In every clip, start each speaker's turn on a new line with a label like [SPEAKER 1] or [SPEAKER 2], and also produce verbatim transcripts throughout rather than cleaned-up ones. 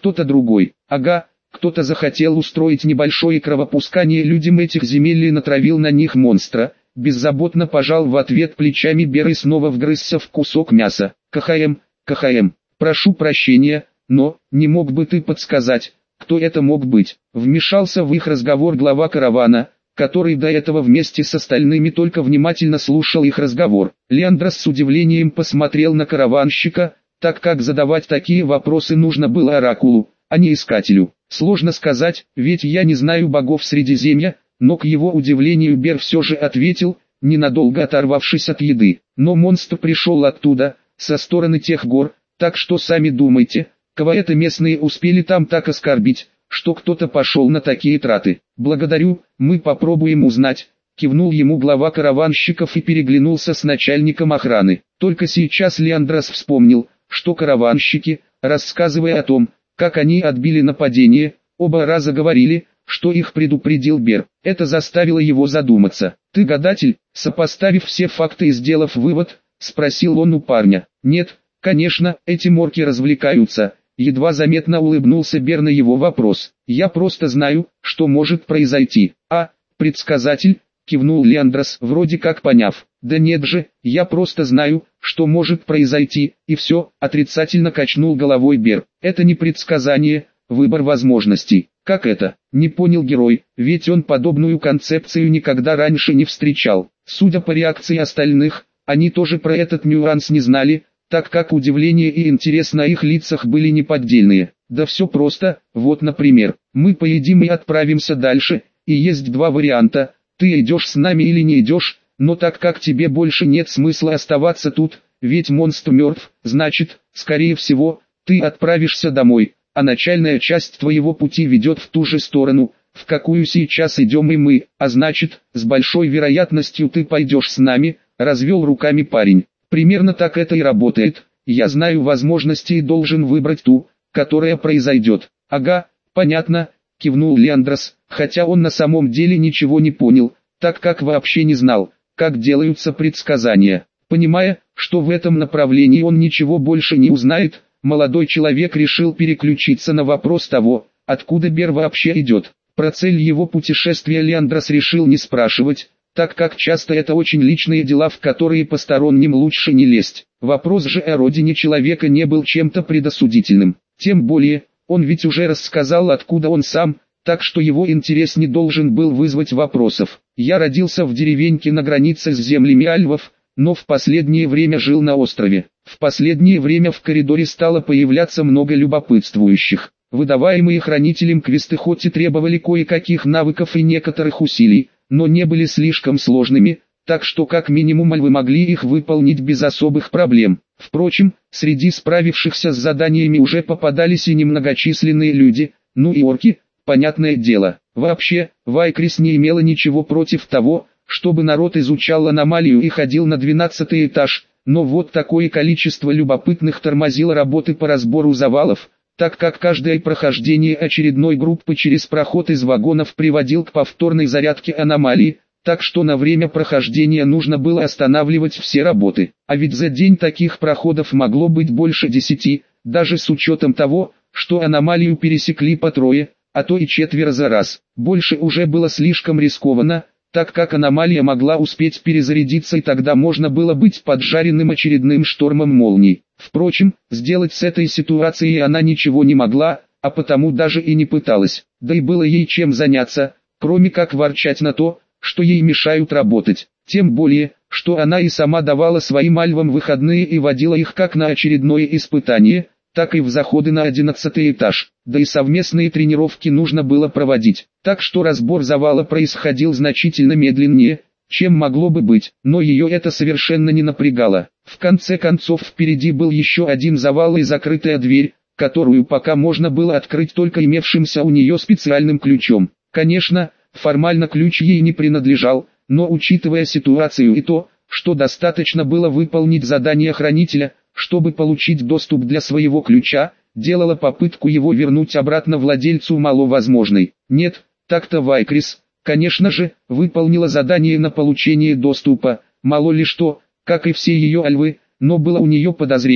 [SPEAKER 1] кто-то другой. Ага, кто-то захотел устроить небольшое кровопускание людям этих земель и натравил на них монстра. Беззаботно пожал в ответ плечами Бер и снова вгрызся в кусок мяса. КХМ, КХМ, прошу прощения, но, не мог бы ты подсказать, кто это мог быть? Вмешался в их разговор глава каравана, который до этого вместе с остальными только внимательно слушал их разговор. Леандрос с удивлением посмотрел на караванщика, так как задавать такие вопросы нужно было оракулу, а не искателю. Сложно сказать, ведь я не знаю богов Средиземья, но к его удивлению Бер все же ответил, ненадолго оторвавшись от еды. Но монстр пришел оттуда, со стороны тех гор, так что сами думайте, кого это местные успели там так оскорбить, что кто-то пошел на такие траты. Благодарю, мы попробуем узнать, кивнул ему глава караванщиков и переглянулся с начальником охраны. Только сейчас Леандрос вспомнил, что караванщики, рассказывая о том, как они отбили нападение, оба раза говорили, что их предупредил Бер. Это заставило его задуматься. «Ты гадатель?» Сопоставив все факты и сделав вывод, спросил он у парня. «Нет, конечно, эти морки развлекаются». Едва заметно улыбнулся Бер на его вопрос. «Я просто знаю, что может произойти». «А, предсказатель?» Кивнул Леандрос, вроде как поняв. «Да нет же, я просто знаю, что может произойти, и все», отрицательно качнул головой Бер. «Это не предсказание, выбор возможностей». «Как это?» Не понял герой, ведь он подобную концепцию никогда раньше не встречал. Судя по реакции остальных, они тоже про этот нюанс не знали, так как удивление и интерес на их лицах были неподдельные. Да все просто, вот например, мы поедим и отправимся дальше, и есть два варианта, ты идешь с нами или не идешь, но так как тебе больше нет смысла оставаться тут, ведь монстр мертв, значит, скорее всего, ты отправишься домой, а начальная часть твоего пути ведет в ту же сторону, в какую сейчас идем и мы, а значит, с большой вероятностью ты пойдешь с нами, развел руками парень. Примерно так это и работает, я знаю возможности и должен выбрать ту, которая произойдет. Ага, понятно, кивнул Леандрос, хотя он на самом деле ничего не понял, так как вообще не знал, как делаются предсказания. Понимая, что в этом направлении он ничего больше не узнает, молодой человек решил переключиться на вопрос того, откуда Бер вообще идет. Про цель его путешествия Леандрос решил не спрашивать, так как часто это очень личные дела, в которые посторонним лучше не лезть. Вопрос же о родине человека не был чем-то предосудительным. Тем более, он ведь уже рассказал, откуда он сам, так что его интерес не должен был вызвать вопросов. «Я родился в деревеньке на границе с землями альвов, но в последнее время жил на острове. В последнее время в коридоре стало появляться много любопытствующих. Выдаваемые хранителем квесты хоть и требовали кое-каких навыков и некоторых усилий, но не были слишком сложными, так что как минимум вы могли их выполнить без особых проблем. Впрочем, среди справившихся с заданиями уже попадались и немногочисленные люди, ну и орки, понятное дело. Вообще, Вайкрис не имела ничего против того, чтобы народ изучал аномалию и ходил на двенадцатый этаж, но вот такое количество любопытных тормозило работы по разбору завалов, так как каждое прохождение очередной группы через проход из вагонов приводил к повторной зарядке аномалии, так что на время прохождения нужно было останавливать все работы. А ведь за день таких проходов могло быть больше десяти, даже с учетом того, что аномалию пересекли по трое, а то и четверо за раз. Больше уже было слишком рискованно, так как аномалия могла успеть перезарядиться и тогда можно было быть поджаренным очередным штормом молний. Впрочем, сделать с этой ситуацией она ничего не могла, а потому даже и не пыталась, да и было ей чем заняться, кроме как ворчать на то, что ей мешают работать. Тем более, что она и сама давала своим альвам выходные и водила их как на очередное испытание, так и в заходы на одиннадцатый этаж, да и совместные тренировки нужно было проводить, так что разбор завала происходил значительно медленнее, чем могло бы быть, но ее это совершенно не напрягало. В конце концов впереди был еще один завал и закрытая дверь, которую пока можно было открыть только имевшимся у нее специальным ключом. Конечно, формально ключ ей не принадлежал, но учитывая ситуацию и то, что достаточно было выполнить задание хранителя, чтобы получить доступ для своего ключа, делала попытку его вернуть обратно владельцу маловозможной. Нет, так-то Вайкрис, конечно же, выполнила задание на получение доступа, мало ли что, как и все ее альвы, но было у нее подозрение,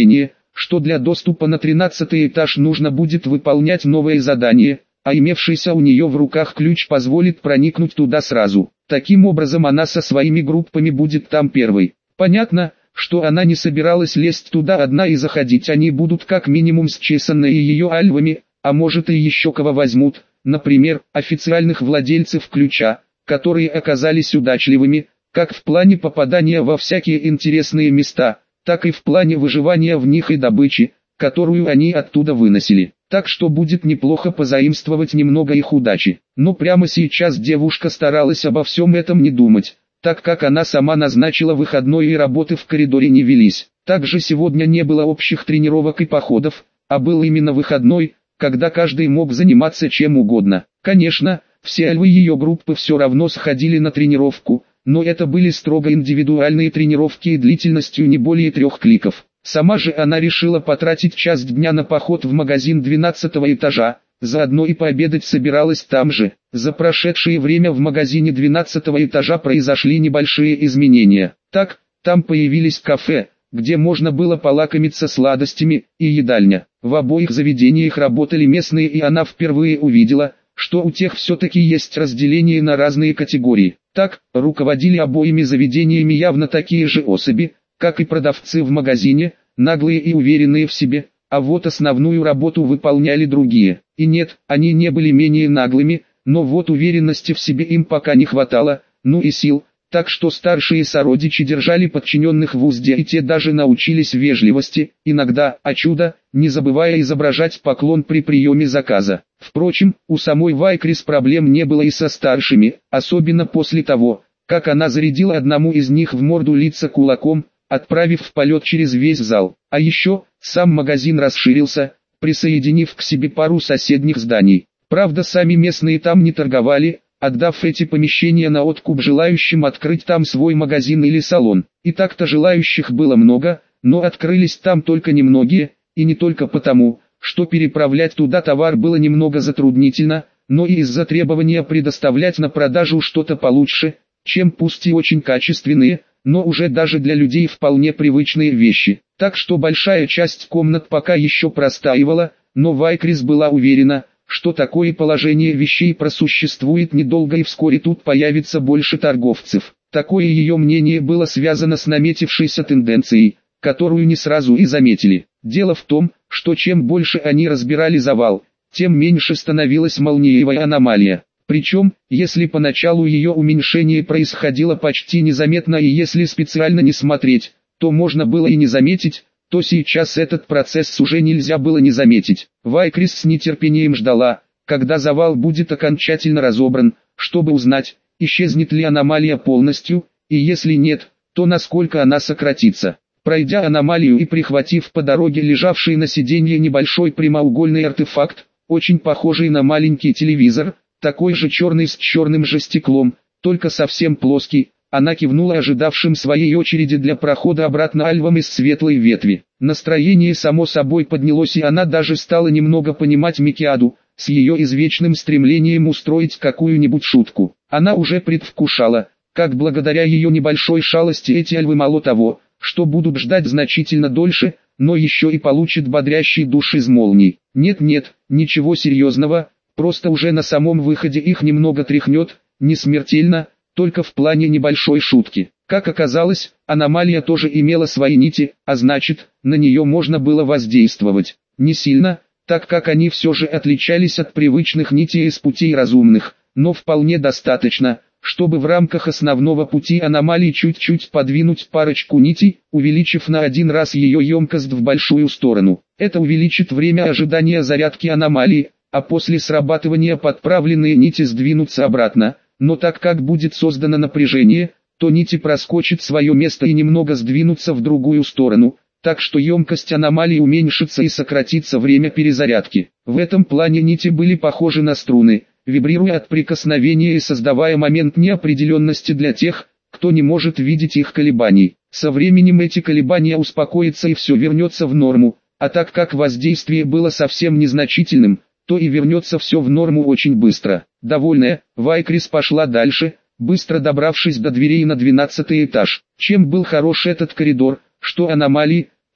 [SPEAKER 1] что для доступа на тринадцатый этаж нужно будет выполнять новое задание, а имевшийся у нее в руках ключ позволит проникнуть туда сразу. Таким образом она со своими группами будет там первой. Понятно, что она не собиралась лезть туда одна, и заходить они будут как минимум с Чесанной и ее альвами, а может и еще кого возьмут, например, официальных владельцев ключа, которые оказались удачливыми, как в плане попадания во всякие интересные места, так и в плане выживания в них и добычи, которую они оттуда выносили. Так что будет неплохо позаимствовать немного их удачи. Но прямо сейчас девушка старалась обо всем этом не думать, так как она сама назначила выходной и работы в коридоре не велись. Также сегодня не было общих тренировок и походов, а был именно выходной, когда каждый мог заниматься чем угодно. Конечно, все альвы ее группы все равно сходили на тренировку, но это были строго индивидуальные тренировки и длительностью не более трех кликов. Сама же она решила потратить часть дня на поход в магазин двенадцатого этажа, заодно и пообедать собиралась там же. За прошедшее время в магазине двенадцатого этажа произошли небольшие изменения. Так, там появились кафе, где можно было полакомиться сладостями, и едальня. В обоих заведениях работали местные, и она впервые увидела, что у тех все-таки есть разделение на разные категории. Так, руководили обоими заведениями явно такие же особи, как и продавцы в магазине, наглые и уверенные в себе, а вот основную работу выполняли другие. И нет, они не были менее наглыми, но вот уверенности в себе им пока не хватало, ну и сил, так что старшие сородичи держали подчиненных в узде, и те даже научились вежливости, иногда, а чудо, не забывая изображать поклон при приеме заказа. Впрочем, у самой Вайкрис проблем не было и со старшими, особенно после того, как она зарядила одному из них в морду лица кулаком, отправив в полет через весь зал. А еще, сам магазин расширился, присоединив к себе пару соседних зданий. Правда, сами местные там не торговали, отдав эти помещения на откуп желающим открыть там свой магазин или салон. И так-то желающих было много, но открылись там только немногие, и не только потому, что переправлять туда товар было немного затруднительно, но и из-за требования предоставлять на продажу что-то получше, чем пусть и очень качественные, но уже даже для людей вполне привычные вещи. Так что большая часть комнат пока еще простаивала, но Вайкрис была уверена, что такое положение вещей просуществует недолго и вскоре тут появится больше торговцев. Такое ее мнение было связано с наметившейся тенденцией, которую не сразу и заметили. Дело в том, что чем больше они разбирали завал, тем меньше становилась молниевая аномалия. Причем, если поначалу ее уменьшение происходило почти незаметно и если специально не смотреть, то можно было и не заметить, то сейчас этот процесс уже нельзя было не заметить. Вайкрис с нетерпением ждала, когда завал будет окончательно разобран, чтобы узнать, исчезнет ли аномалия полностью, и если нет, то насколько она сократится. Пройдя аномалию и прихватив по дороге лежавший на сиденье небольшой прямоугольный артефакт, очень похожий на маленький телевизор, такой же черный с черным же стеклом, только совсем плоский, она кивнула ожидавшим своей очереди для прохода обратно альвам из светлой ветви. Настроение само собой поднялось, и она даже стала немного понимать Микиаду, с ее извечным стремлением устроить какую-нибудь шутку. Она уже предвкушала, как благодаря ее небольшой шалости эти альвы мало того, что будут ждать значительно дольше, но еще и получат бодрящий душ из молний. Нет-нет, ничего серьезного. Просто уже на самом выходе их немного тряхнет, не смертельно, только в плане небольшой шутки. Как оказалось, аномалия тоже имела свои нити, а значит, на нее можно было воздействовать. Не сильно, так как они все же отличались от привычных нитей из путей разумных, но вполне достаточно, чтобы в рамках основного пути аномалии чуть-чуть подвинуть парочку нитей, увеличив на один раз ее емкость в большую сторону. Это увеличит время ожидания зарядки аномалии, а после срабатывания подправленные нити сдвинутся обратно, но так как будет создано напряжение, то нити проскочат свое место и немного сдвинутся в другую сторону, так что емкость аномалии уменьшится и сократится время перезарядки. В этом плане нити были похожи на струны, вибрируя от прикосновения и создавая момент неопределенности для тех, кто не может видеть их колебаний. Со временем эти колебания успокоятся и все вернется в норму, а так как воздействие было совсем незначительным, то и вернется все в норму очень быстро. Довольная, Вайкрис пошла дальше, быстро добравшись до дверей на двенадцатый этаж. Чем был хорош этот коридор, что аномалии,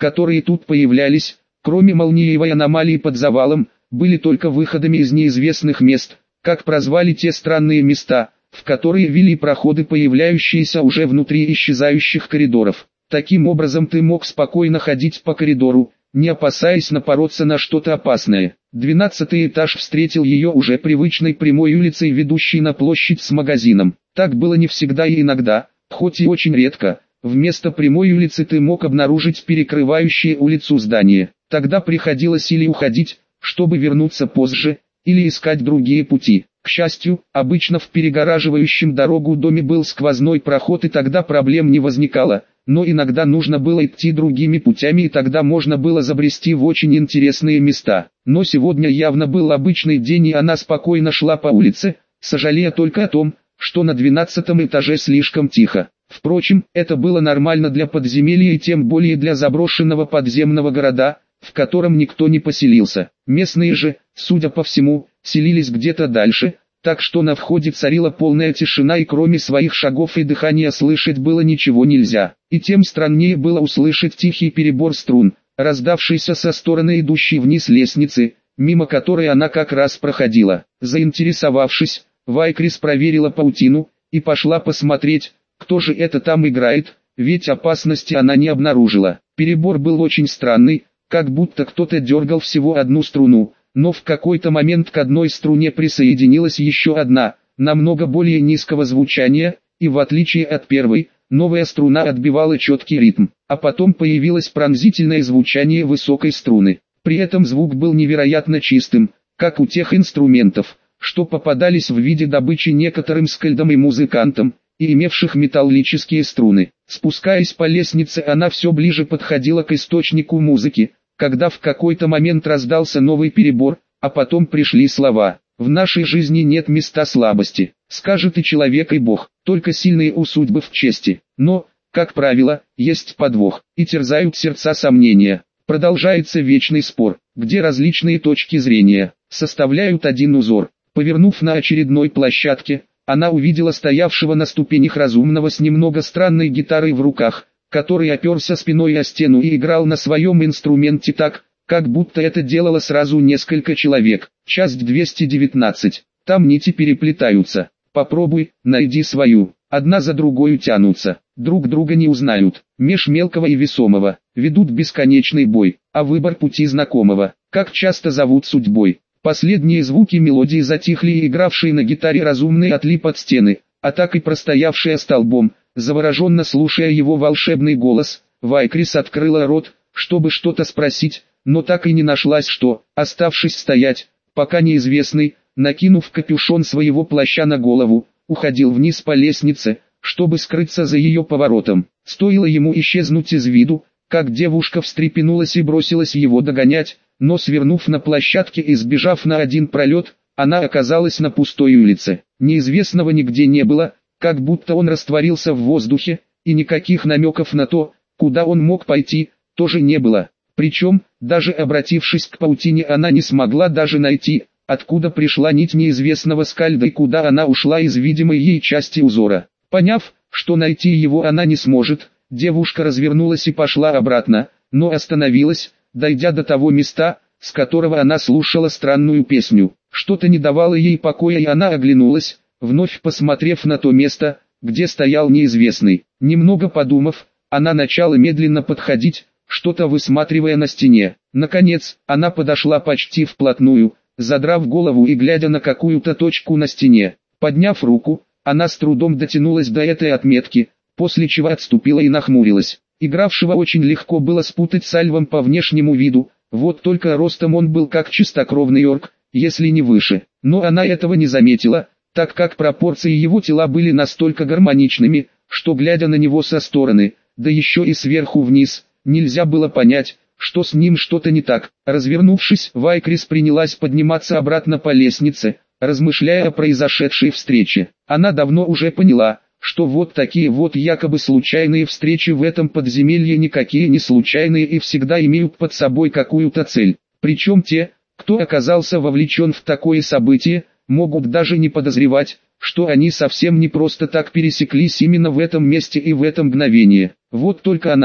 [SPEAKER 1] которые тут появлялись, кроме молниевой аномалии под завалом, были только выходами из неизвестных мест, как прозвали те странные места, в которые вели проходы, появляющиеся уже внутри исчезающих коридоров. Таким образом ты мог спокойно ходить по коридору, не опасаясь напороться на что-то опасное. Двенадцатый этаж встретил ее уже привычной прямой улицей, ведущей на площадь с магазином. Так было не всегда и иногда, хоть и очень редко. Вместо прямой улицы ты мог обнаружить перекрывающие улицу здание. Тогда приходилось или уходить, чтобы вернуться позже, или искать другие пути. К счастью, обычно в перегораживающем дорогу доме был сквозной проход, и тогда проблем не возникало, но иногда нужно было идти другими путями, и тогда можно было забрести в очень интересные места. Но сегодня явно был обычный день, и она спокойно шла по улице, сожалея только о том, что на двенадцатом этаже слишком тихо. Впрочем, это было нормально для подземелья и тем более для заброшенного подземного города, в котором никто не поселился. Местные же, судя по всему, селились где-то дальше, так что на входе царила полная тишина, и кроме своих шагов и дыхания слышать было ничего нельзя. И тем страннее было услышать тихий перебор струн, раздавшийся со стороны идущей вниз лестницы, мимо которой она как раз проходила. Заинтересовавшись, Вайкрис проверила паутину и пошла посмотреть, кто же это там играет, ведь опасности она не обнаружила. Перебор был очень странный, как будто кто-то дергал всего одну струну, но в какой-то момент к одной струне присоединилась еще одна, намного более низкого звучания, и в отличие от первой, новая струна отбивала четкий ритм, а потом появилось пронзительное звучание высокой струны. При этом звук был невероятно чистым, как у тех инструментов, что попадались в виде добычи некоторым скальдам и музыкантам, и имевших металлические струны. Спускаясь по лестнице, она все ближе подходила к источнику музыки, когда в какой-то момент раздался новый перебор, а потом пришли слова: «В нашей жизни нет места слабости, скажет и человек, и Бог, только сильные у судьбы в чести. Но, как правило, есть подвох, и терзают сердца сомнения. Продолжается вечный спор, где различные точки зрения составляют один узор». Повернув на очередной площадке, она увидела стоявшего на ступенях разумного с немного странной гитарой в руках, который оперся спиной о стену и играл на своем инструменте так, как будто это делало сразу несколько человек. Часть двести девятнадцать. Там нити переплетаются. Попробуй, найди свою. Одна за другой тянутся. Друг друга не узнают. Меж мелкого и весомого ведут бесконечный бой, а выбор пути знакомого, как часто зовут судьбой. Последние звуки мелодии затихли, и игравший на гитаре разумный отлип от стены, а так и простоявшая столбом, завороженно слушая его волшебный голос, Вайкрис открыла рот, чтобы что-то спросить, но так и не нашлась что, оставшись стоять, пока неизвестный, накинув капюшон своего плаща на голову, уходил вниз по лестнице, чтобы скрыться за ее поворотом. Стоило ему исчезнуть из виду, как девушка встрепенулась и бросилась его догонять, но свернув на площадке и сбежав на один пролет, она оказалась на пустой улице. Неизвестного нигде не было, как будто он растворился в воздухе, и никаких намеков на то, куда он мог пойти, тоже не было. Причем, даже обратившись к паутине, она не смогла даже найти, откуда пришла нить неизвестного скальда и куда она ушла из видимой ей части узора. Поняв, что найти его она не сможет, девушка развернулась и пошла обратно, но остановилась, дойдя до того места, с которого она слушала странную песню. Что-то не давало ей покоя, и она оглянулась, вновь посмотрев на то место, где стоял неизвестный. Немного подумав, она начала медленно подходить, что-то высматривая на стене. Наконец, она подошла почти вплотную, задрав голову и глядя на какую-то точку на стене. Подняв руку, она с трудом дотянулась до этой отметки, после чего отступила и нахмурилась. Игравшего очень легко было спутать с Альвом по внешнему виду, вот только ростом он был как чистокровный орк, если не выше. Но она этого не заметила, так как пропорции его тела были настолько гармоничными, что глядя на него со стороны, да еще и сверху вниз, нельзя было понять, что с ним что-то не так. Развернувшись, Вайкрис принялась подниматься обратно по лестнице, размышляя о произошедшей встрече. Она давно уже поняла, что вот такие вот якобы случайные встречи в этом подземелье никакие не случайные и всегда имеют под собой какую-то цель. Причем те, кто оказался вовлечен в такое событие, могут даже не подозревать, что они совсем не просто так пересеклись именно в этом месте и в это мгновение. Вот только она,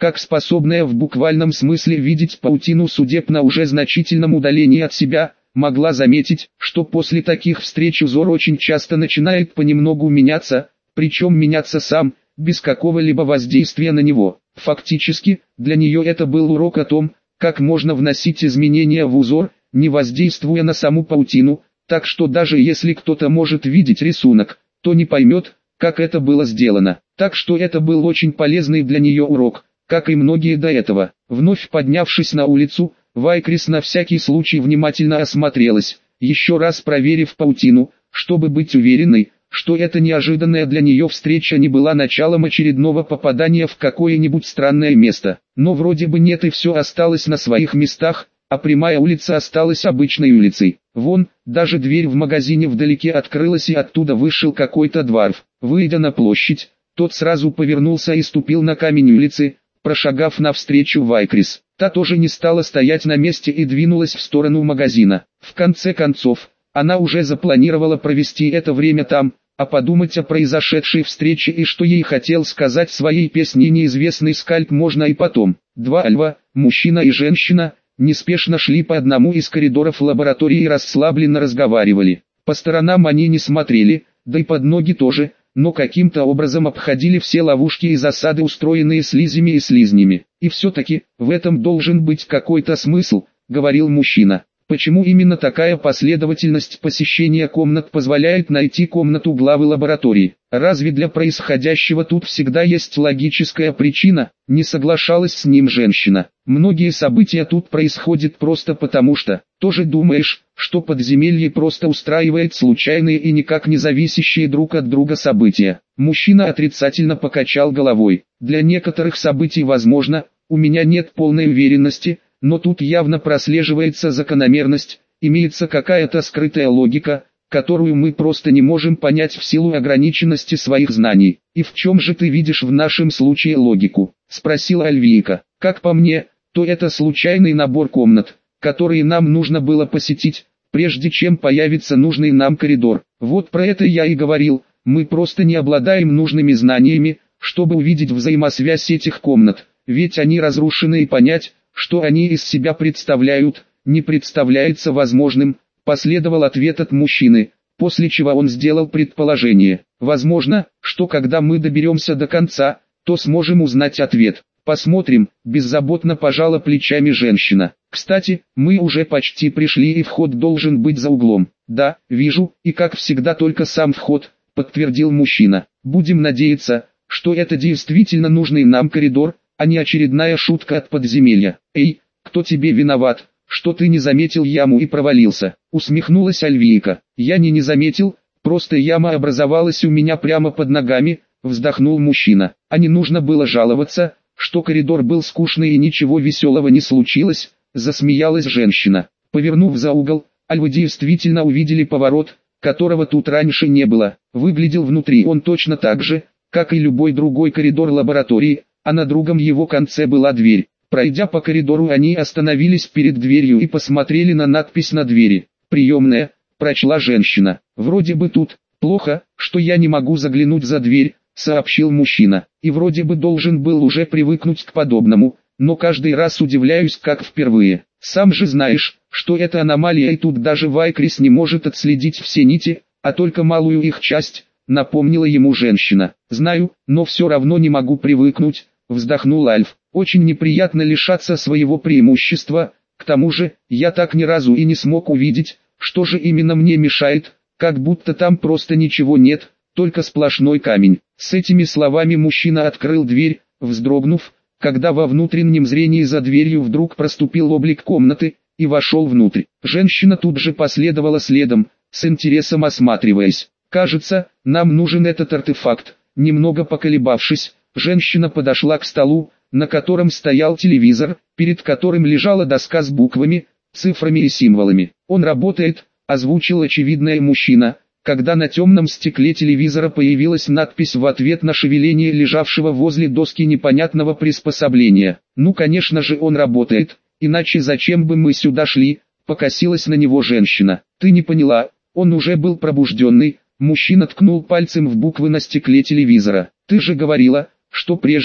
[SPEAKER 1] как способная в буквальном смысле видеть паутину судеб на уже значительном удалении от себя, могла заметить, что после таких встреч узор очень часто начинает понемногу меняться, причем меняться сам, без какого-либо воздействия на него. Фактически, для нее это был урок о том, как можно вносить изменения в узор, не воздействуя на саму паутину, так что даже если кто-то может видеть рисунок, то не поймет, как это было сделано. Так что это был очень полезный для нее урок, как и многие до этого. Вновь поднявшись на улицу, Вайкрис на всякий случай внимательно осмотрелась, еще раз проверив паутину, чтобы быть уверенной, что эта неожиданная для нее встреча не была началом очередного попадания в какое-нибудь странное место. Но вроде бы нет, и все осталось на своих местах, а прямая улица осталась обычной улицей. Вон, даже дверь в магазине вдалеке открылась, и оттуда вышел какой-то дварф. Выйдя на площадь, тот сразу повернулся и ступил на камень улицы, прошагав навстречу Вайкрис. Та тоже не стала стоять на месте и двинулась в сторону магазина. В конце концов, она уже запланировала провести это время там, а подумать о произошедшей встрече и что ей хотел сказать своей песней неизвестный скальп можно и потом. Два альва, мужчина и женщина, неспешно шли по одному из коридоров лаборатории и расслабленно разговаривали. По сторонам они не смотрели, да и под ноги тоже, но каким-то образом обходили все ловушки и засады, устроенные слизями и слизнями. И все-таки, в этом должен быть какой-то смысл, говорил мужчина. Почему именно такая последовательность посещения комнат позволяет найти комнату главы лаборатории? Разве для происходящего тут всегда есть логическая причина? Не соглашалась с ним женщина. Многие события тут происходят просто потому что. Тоже думаешь, что подземелье просто устраивает случайные и никак не зависящие друг от друга события? Мужчина отрицательно покачал головой. Для некоторых событий возможно, у меня нет полной уверенности, но тут явно прослеживается закономерность, имеется какая-то скрытая логика, которую мы просто не можем понять в силу ограниченности своих знаний. «И в чем же ты видишь в нашем случае логику?» – спросила Альвийка. «Как по мне, то это случайный набор комнат, которые нам нужно было посетить, прежде чем появится нужный нам коридор. Вот про это я и говорил, мы просто не обладаем нужными знаниями, чтобы увидеть взаимосвязь этих комнат, ведь они разрушены, и понять, что они из себя представляют, не представляется возможным», последовал ответ от мужчины, после чего он сделал предположение. «Возможно, что когда мы доберемся до конца, то сможем узнать ответ. Посмотрим», беззаботно пожала плечами женщина. «Кстати, мы уже почти пришли, и вход должен быть за углом». «Да, вижу, и как всегда только сам вход», подтвердил мужчина. «Будем надеяться, что это действительно нужный нам коридор, а не очередная шутка от подземелья». «Эй, кто тебе виноват, что ты не заметил яму и провалился?» усмехнулась Альвийка. «Я не не заметил, просто яма образовалась у меня прямо под ногами», вздохнул мужчина. «А не нужно было жаловаться, что коридор был скучный и ничего веселого не случилось», засмеялась женщина. Повернув за угол, альвы действительно увидели поворот, которого тут раньше не было. Выглядел внутри он точно так же, как и любой другой коридор лаборатории, а на другом его конце была дверь. Пройдя по коридору, они остановились перед дверью и посмотрели на надпись на двери. «Приемная», прочла женщина. «Вроде бы тут плохо, что я не могу заглянуть за дверь», сообщил мужчина. «И вроде бы должен был уже привыкнуть к подобному, но каждый раз удивляюсь как впервые. Сам же знаешь, что это аномалия, и тут даже Вайкрис не может отследить все нити, а только малую их часть», напомнила ему женщина. «Знаю, но все равно не могу привыкнуть», вздохнул Альф. «Очень неприятно лишаться своего преимущества, к тому же, я так ни разу и не смог увидеть, что же именно мне мешает, как будто там просто ничего нет, только сплошной камень». С этими словами мужчина открыл дверь, вздрогнув, когда во внутреннем зрении за дверью вдруг проступил облик комнаты, и вошел внутрь. Женщина тут же последовала следом, с интересом осматриваясь. «Кажется, нам нужен этот артефакт». Немного поколебавшись, женщина подошла к столу, на котором стоял телевизор, перед которым лежала доска с буквами, цифрами и символами. «Он работает», озвучил очевидное мужчина, когда на темном стекле телевизора появилась надпись в ответ на шевеление лежавшего возле доски непонятного приспособления. «Ну конечно же он работает, иначе зачем бы мы сюда шли?» покосилась на него женщина. «Ты не поняла, он уже был пробужденный». Мужчина ткнул пальцем в буквы на стекле телевизора. «Ты же говорила, что прежде,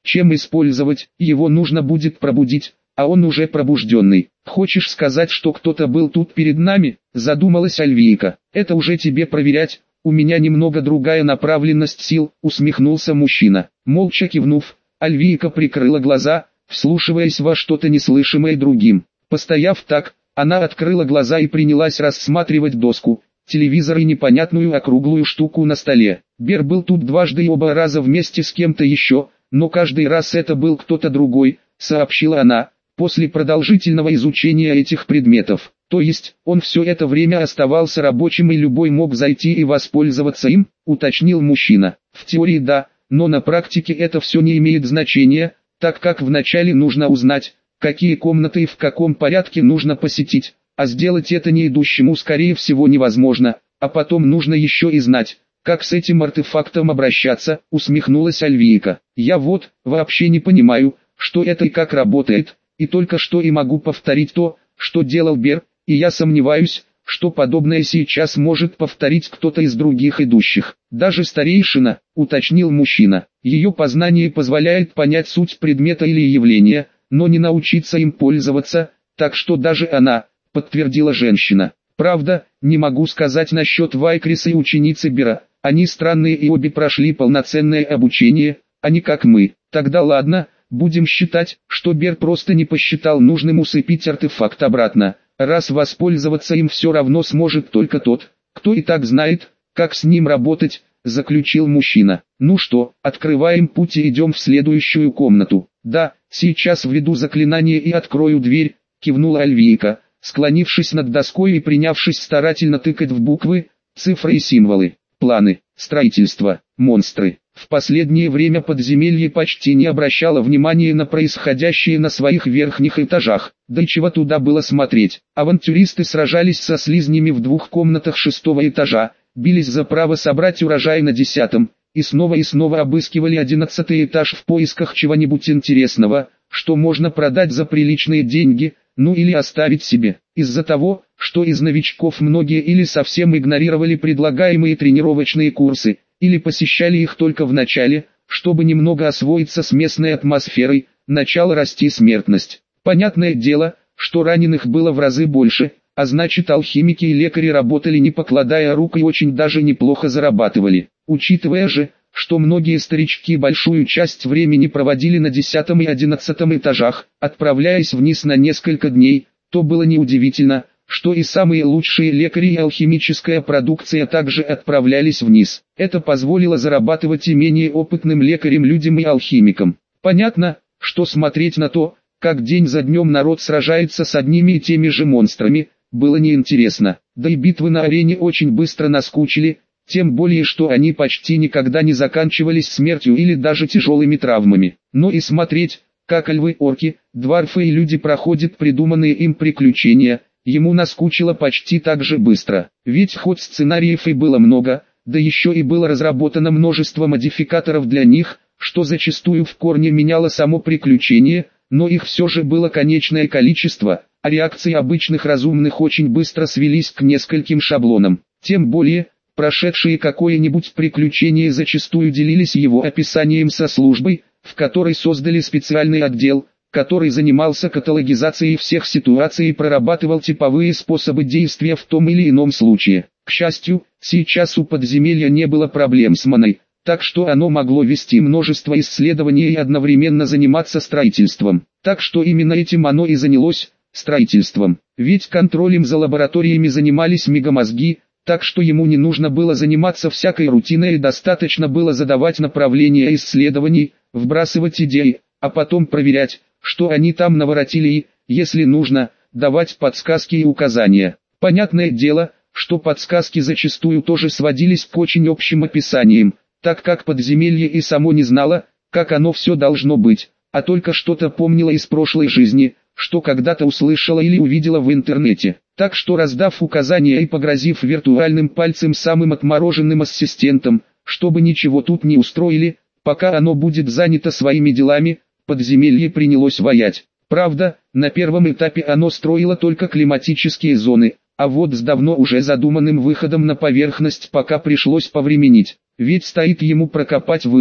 [SPEAKER 1] Чем использовать? Его нужно будет пробудить, а он уже пробужденный. Хочешь сказать, что кто-то был тут перед нами? Задумалась Альвийка. Это уже тебе проверять, у меня немного другая направленность сил, усмехнулся мужчина. Молча кивнув, Альвийка прикрыла глаза, вслушиваясь во что-то неслышимое другим. Постояв так, она открыла глаза и принялась рассматривать доску, телевизор и непонятную округлую штуку на столе. Бер был тут дважды и оба раза вместе с кем-то еще, но каждый раз это был кто-то другой, сообщила она, после продолжительного изучения этих предметов. То есть, он все это время оставался рабочим и любой мог зайти и воспользоваться им, уточнил мужчина. В теории да, но на практике это все не имеет значения, так как вначале нужно узнать, какие комнаты и в каком порядке нужно посетить, а сделать это не идущему скорее всего невозможно, а потом нужно еще и знать, как с этим артефактом обращаться, усмехнулась Альвийка. Я вот, вообще не понимаю, что это и как работает, и только что и могу повторить то, что делал Бер, и я сомневаюсь, что подобное сейчас может повторить кто-то из других идущих. Даже старейшина, уточнил мужчина, ее познание позволяет понять суть предмета или явления, но не научиться им пользоваться, так что даже она, подтвердила женщина. Правда, не могу сказать насчет Вайкриса и ученицы Бера, они странные и обе прошли полноценное обучение, а не как мы. Тогда ладно, будем считать, что Бер просто не посчитал нужным усыпить артефакт обратно, раз воспользоваться им все равно сможет только тот, кто и так знает, как с ним работать, заключил мужчина. Ну что, открываем путь и идем в следующую комнату. Да, сейчас введу заклинание и открою дверь, кивнула Альвийка, склонившись над доской и принявшись старательно тыкать в буквы, цифры и символы. Планы, строительство, монстры. В последнее время подземелье почти не обращало внимания на происходящее на своих верхних этажах, да и чего туда было смотреть. Авантюристы сражались со слизнями в двух комнатах шестого этажа, бились за право собрать урожай на десятом, и снова и снова обыскивали одиннадцатый этаж в поисках чего-нибудь интересного, что можно продать за приличные деньги, ну или оставить себе. Из-за того, что из новичков многие или совсем игнорировали предлагаемые тренировочные курсы, или посещали их только в начале, чтобы немного освоиться с местной атмосферой, начала расти смертность. Понятное дело, что раненых было в разы больше, а значит алхимики и лекари работали не покладая рук и очень даже неплохо зарабатывали. Учитывая же, что многие старички большую часть времени проводили на десятом и одиннадцатом этажах, отправляясь вниз на несколько дней, то было неудивительно, что и самые лучшие лекари и алхимическая продукция также отправлялись вниз. Это позволило зарабатывать и менее опытным лекарям, людям и алхимикам. Понятно, что смотреть на то, как день за днем народ сражается с одними и теми же монстрами, было неинтересно. Да и битвы на арене очень быстро наскучили, тем более что они почти никогда не заканчивались смертью или даже тяжелыми травмами. Но и смотреть, как львы, орки, дварфы и люди проходят придуманные им приключения, ему наскучило почти так же быстро. Ведь ход сценариев и было много, да еще и было разработано множество модификаторов для них, что зачастую в корне меняло само приключение, но их все же было конечное количество, а реакции обычных разумных очень быстро свелись к нескольким шаблонам. Тем более, прошедшие какое-нибудь приключение зачастую делились его описанием со службой, в которой создали специальный отдел, который занимался каталогизацией всех ситуаций и прорабатывал типовые способы действия в том или ином случае. К счастью, сейчас у подземелья не было проблем с маной, так что оно могло вести множество исследований и одновременно заниматься строительством. Так что именно этим оно и занялось, строительством. Ведь контролем за лабораториями занимались мегамозги, так что ему не нужно было заниматься всякой рутиной и достаточно было задавать направления исследований, вбрасывать идеи, а потом проверять, что они там наворотили и, если нужно, давать подсказки и указания. Понятное дело, что подсказки зачастую тоже сводились к очень общим описаниям, так как подземелье и само не знало, как оно все должно быть, а только что-то помнило из прошлой жизни, что когда-то услышала или увидела в интернете. Так что, раздав указания и погрозив виртуальным пальцем самым отмороженным ассистентам, чтобы ничего тут не устроили, пока оно будет занято своими делами, подземелье принялось воять. Правда, на первом этапе оно строило только климатические зоны, а вот с давно уже задуманным выходом на поверхность пока пришлось повременить. Ведь стоит ему прокопать выход,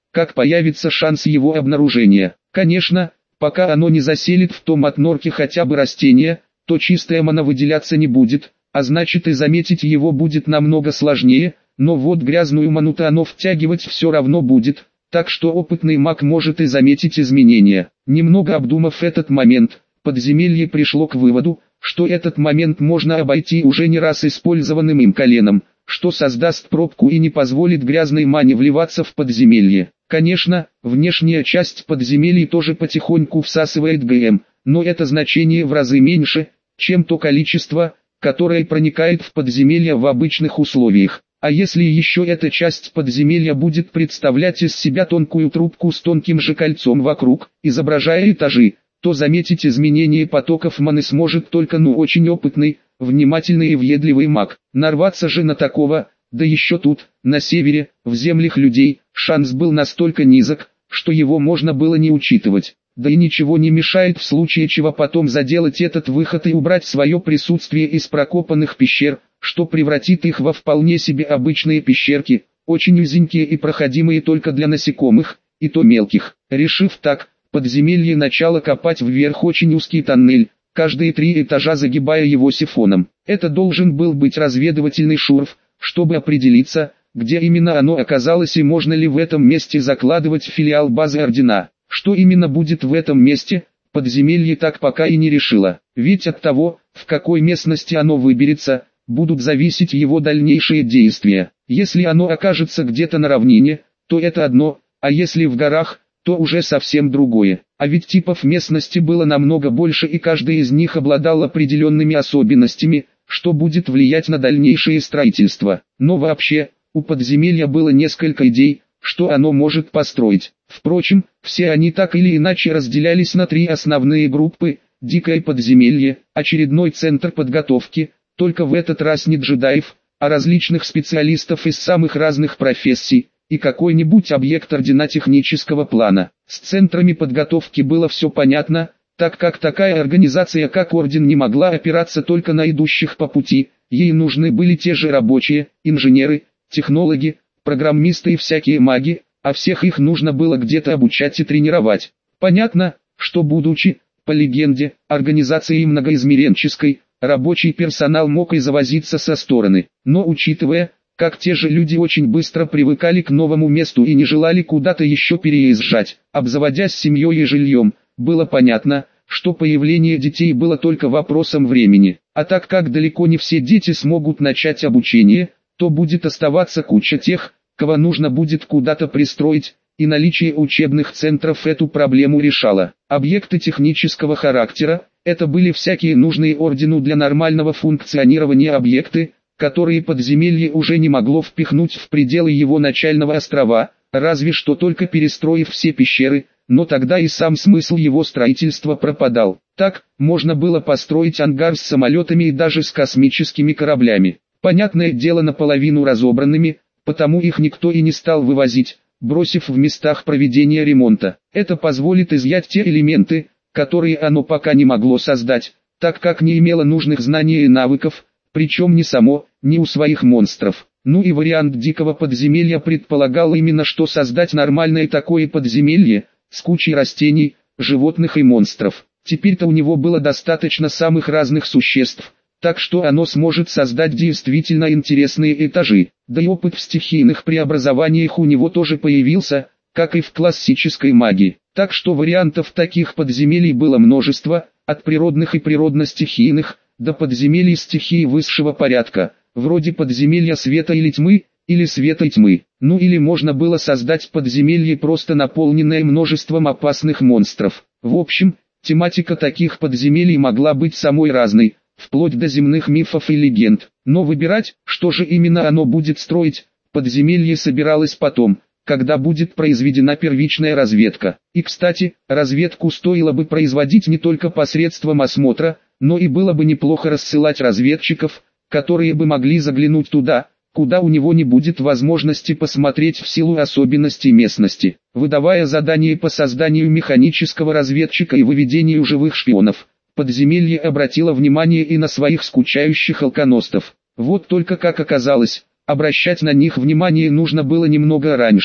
[SPEAKER 1] как появится шанс его обнаружения. Конечно, пока оно не заселит в том отнорке хотя бы растения, то чистая мана выделяться не будет, а значит и заметить его будет намного сложнее, но вот грязную ману-то оно втягивать все равно будет, так что опытный маг может и заметить изменения. Немного обдумав этот момент, подземелье пришло к выводу, что этот момент можно обойти уже не раз использованным им коленом, что создаст пробку и не позволит грязной мане вливаться в подземелье. Конечно, внешняя часть подземелий тоже потихоньку всасывает ГМ, но это значение в разы меньше, чем то количество, которое проникает в подземелье в обычных условиях. А если еще эта часть подземелья будет представлять из себя тонкую трубку с тонким же кольцом вокруг, изображая этажи, то заметить изменение потоков маны сможет только ну очень опытный, внимательный и въедливый маг. Нарваться же на такого, да еще тут, на севере, в землях людей, шанс был настолько низок, что его можно было не учитывать. Да и ничего не мешает в случае чего потом заделать этот выход и убрать свое присутствие из прокопанных пещер, что превратит их во вполне себе обычные пещерки, очень узенькие и проходимые только для насекомых, и то мелких. Решив так, подземелье начало копать вверх очень узкий тоннель, каждые три этажа загибая его сифоном. Это должен был быть разведывательный шурф, чтобы определиться, где именно оно оказалось и можно ли в этом месте закладывать филиал базы Ордена. Что именно будет в этом месте, подземелье так пока и не решило. Ведь от того, в какой местности оно выберется, будут зависеть его дальнейшие действия. Если оно окажется где-то на равнине, то это одно, а если в горах, то уже совсем другое. А ведь типов местности было намного больше и каждый из них обладал определенными особенностями, что будет влиять на дальнейшее строительство. Но вообще, у подземелья было несколько идей, что оно может построить. Впрочем, все они так или иначе разделялись на три основные группы: дикое подземелье, очередной центр подготовки, только в этот раз не джедаев, а различных специалистов из самых разных профессий, и какой-нибудь объект ордена технического плана. С центрами подготовки было все понятно, так как такая организация как Орден не могла опираться только на идущих по пути, ей нужны были те же рабочие, инженеры, технологи, программисты и всякие маги, а всех их нужно было где-то обучать и тренировать. Понятно, что будучи, по легенде, организацией многоизмеренческой, рабочий персонал мог и завозиться со стороны, но учитывая, как те же люди очень быстро привыкали к новому месту и не желали куда-то еще переезжать, обзаводясь семьей и жильем, было понятно, что появление детей было только вопросом времени. А так как далеко не все дети смогут начать обучение, то будет оставаться куча тех, кого нужно будет куда-то пристроить, и наличие учебных центров эту проблему решало. Объекты технического характера – это были всякие нужные Ордену для нормального функционирования объекты, которые подземелье уже не могло впихнуть в пределы его начального острова, разве что только перестроив все пещеры, но тогда и сам смысл его строительства пропадал. Так, можно было построить ангар с самолетами и даже с космическими кораблями. Понятное дело, наполовину разобранными, потому их никто и не стал вывозить, бросив в местах проведения ремонта. Это позволит изъять те элементы, которые оно пока не могло создать, так как не имело нужных знаний и навыков, причем ни само, ни у своих монстров. Ну и вариант дикого подземелья предполагал именно что создать нормальное такое подземелье, с кучей растений, животных и монстров. Теперь-то у него было достаточно самых разных существ, так что оно сможет создать действительно интересные этажи. Да и опыт в стихийных преобразованиях у него тоже появился, как и в классической магии. Так что вариантов таких подземелий было множество, от природных и природно-стихийных, до подземелий стихии высшего порядка, вроде подземелья света или тьмы, или света и тьмы. Ну или можно было создать подземелье, просто наполненное множеством опасных монстров. В общем, тематика таких подземелий могла быть самой разной, вплоть до земных мифов и легенд. Но выбирать, что же именно оно будет строить, подземелье собиралось потом, когда будет произведена первичная разведка. И кстати, разведку стоило бы производить не только посредством осмотра, но и было бы неплохо рассылать разведчиков, которые бы могли заглянуть туда, куда у него не будет возможности посмотреть в силу особенностей местности. Выдавая задание по созданию механического разведчика и выведению живых шпионов, подземелье обратило внимание и на своих скучающих алконостов. Вот только как оказалось, обращать на них внимание нужно было немного раньше,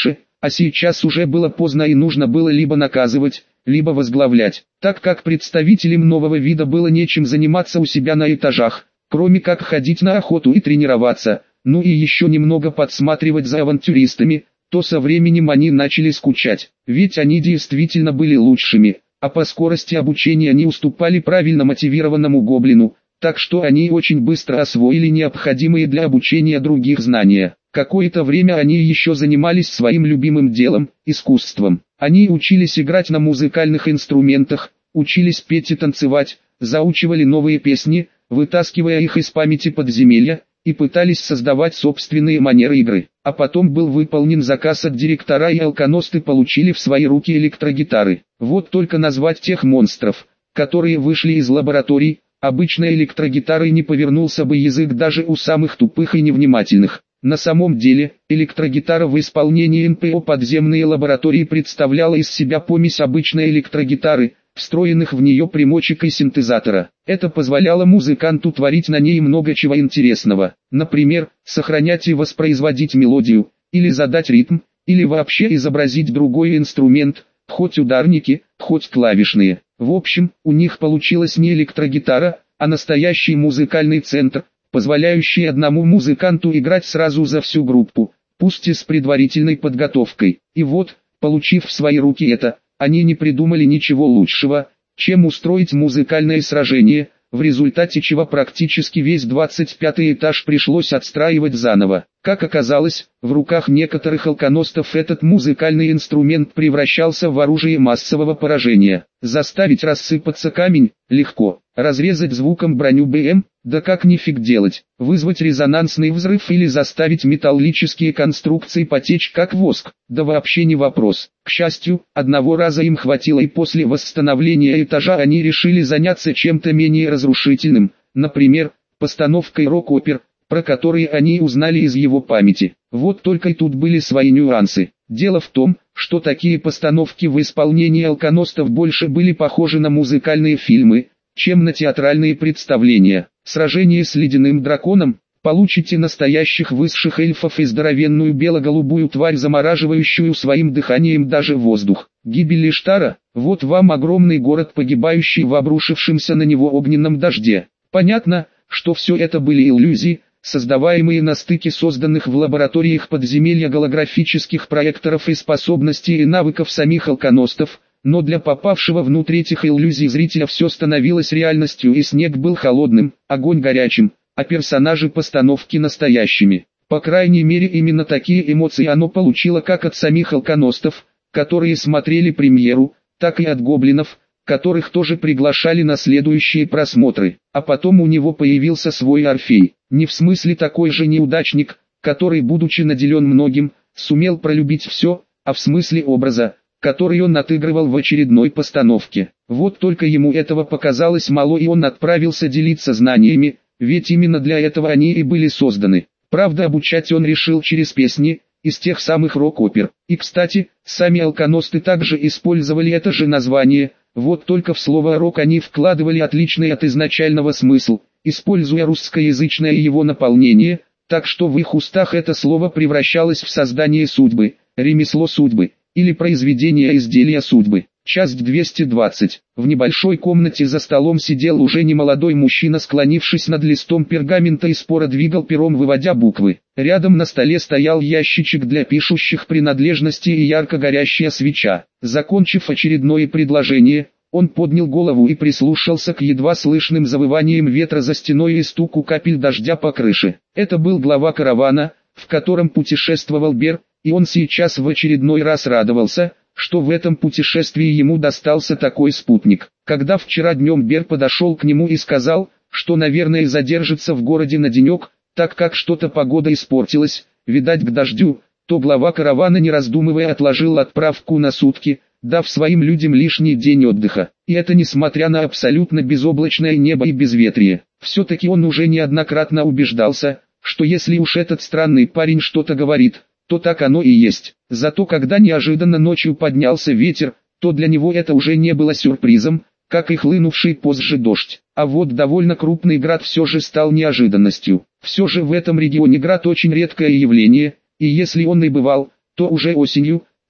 [SPEAKER 1] А сейчас уже было поздно и нужно было либо наказывать, либо возглавлять, так как представителям нового вида было нечем заниматься у себя на этажах, кроме как ходить на охоту и тренироваться, ну и еще немного подсматривать за авантюристами, то со временем они начали скучать, ведь они действительно были лучшими, а по скорости обучения они уступали правильно мотивированному гоблину, так что они очень быстро освоили необходимые для обучения других знания. Какое-то время они еще занимались своим любимым делом – искусством. Они учились играть на музыкальных инструментах, учились петь и танцевать, заучивали новые песни, вытаскивая их из памяти подземелья, и пытались создавать собственные манеры игры. А потом был выполнен заказ от директора, и алконосты получили в свои руки электрогитары. Вот только назвать тех монстров, которые вышли из лабораторий, обычной электрогитарой не повернулся бы язык даже у самых тупых и невнимательных. На самом деле, электрогитара в исполнении эн пэ о подземные лаборатории представляла из себя помесь обычной электрогитары, встроенных в нее примочек и синтезатора. Это позволяло музыканту творить на ней много чего интересного. Например, сохранять и воспроизводить мелодию, или задать ритм, или вообще изобразить другой инструмент, хоть ударники, хоть клавишные. В общем, у них получилась не электрогитара, а настоящий музыкальный центр, позволяющий одному музыканту играть сразу за всю группу, пусть и с предварительной подготовкой. И вот, получив в свои руки это, они не придумали ничего лучшего, чем устроить музыкальное сражение, в результате чего практически весь двадцать пятый этаж пришлось отстраивать заново. Как оказалось, в руках некоторых алконостов этот музыкальный инструмент превращался в оружие массового поражения. Заставить рассыпаться камень – легко, разрезать звуком броню бэ эм – да как нифиг делать, вызвать резонансный взрыв или заставить металлические конструкции потечь как воск – да вообще не вопрос. К счастью, одного раза им хватило, и после восстановления этажа они решили заняться чем-то менее разрушительным, например, постановкой рок-опер, про которые они узнали из его памяти. Вот только и тут были свои нюансы. Дело в том, что такие постановки в исполнении алконостов больше были похожи на музыкальные фильмы, чем на театральные представления. Сражение с ледяным драконом, получите настоящих высших эльфов и здоровенную бело-голубую тварь, замораживающую своим дыханием даже воздух. Гибель Иштара, вот вам огромный город, погибающий в обрушившемся на него огненном дожде. Понятно, что все это были иллюзии, создаваемые на стыке созданных в лабораториях подземелья голографических проекторов и способностей и навыков самих алконостов, но для попавшего внутрь этих иллюзий зрителя все становилось реальностью, и снег был холодным, огонь горячим, а персонажи постановки настоящими. По крайней мере, именно такие эмоции оно получило как от самих алконостов, которые смотрели премьеру, так и от гоблинов, которых тоже приглашали на следующие просмотры. А потом у него появился свой Орфей, не в смысле такой же неудачник, который, будучи наделен многим, сумел пролюбить все, а в смысле образа, который он отыгрывал в очередной постановке. Вот только ему этого показалось мало, и он отправился делиться знаниями, ведь именно для этого они и были созданы. Правда, обучать он решил через песни, из тех самых рок-опер. И кстати, сами алконосты также использовали это же название, вот только в слово «рок» они вкладывали отличный от изначального смысл, используя русскоязычное его наполнение, так что в их устах это слово превращалось в создание судьбы, ремесло судьбы, или произведение изделия судьбы. Часть двести двадцать. В небольшой комнате за столом сидел уже немолодой мужчина, склонившись над листом пергамента, и споро двигал пером, выводя буквы. Рядом на столе стоял ящичек для пишущих принадлежностей и ярко горящая свеча. Закончив очередное предложение, он поднял голову и прислушался к едва слышным завываниям ветра за стеной и стуку капель дождя по крыше. Это был глава каравана, в котором путешествовал Бер, и он сейчас в очередной раз радовался, что в этом путешествии ему достался такой спутник. Когда вчера днем Бер подошел к нему и сказал, что, наверное, задержится в городе на денек, так как что-то погода испортилась, видать, к дождю, то глава каравана, не раздумывая, отложил отправку на сутки, дав своим людям лишний день отдыха. И это несмотря на абсолютно безоблачное небо и безветрие. Все-таки он уже неоднократно убеждался, что если уж этот странный парень что-то говорит, то так оно и есть. Зато когда неожиданно ночью поднялся ветер, то для него это уже не было сюрпризом, как и хлынувший позже дождь. А вот довольно крупный град все же стал неожиданностью. Все же в этом регионе град очень редкое явление, и если он и бывал, то уже осенью,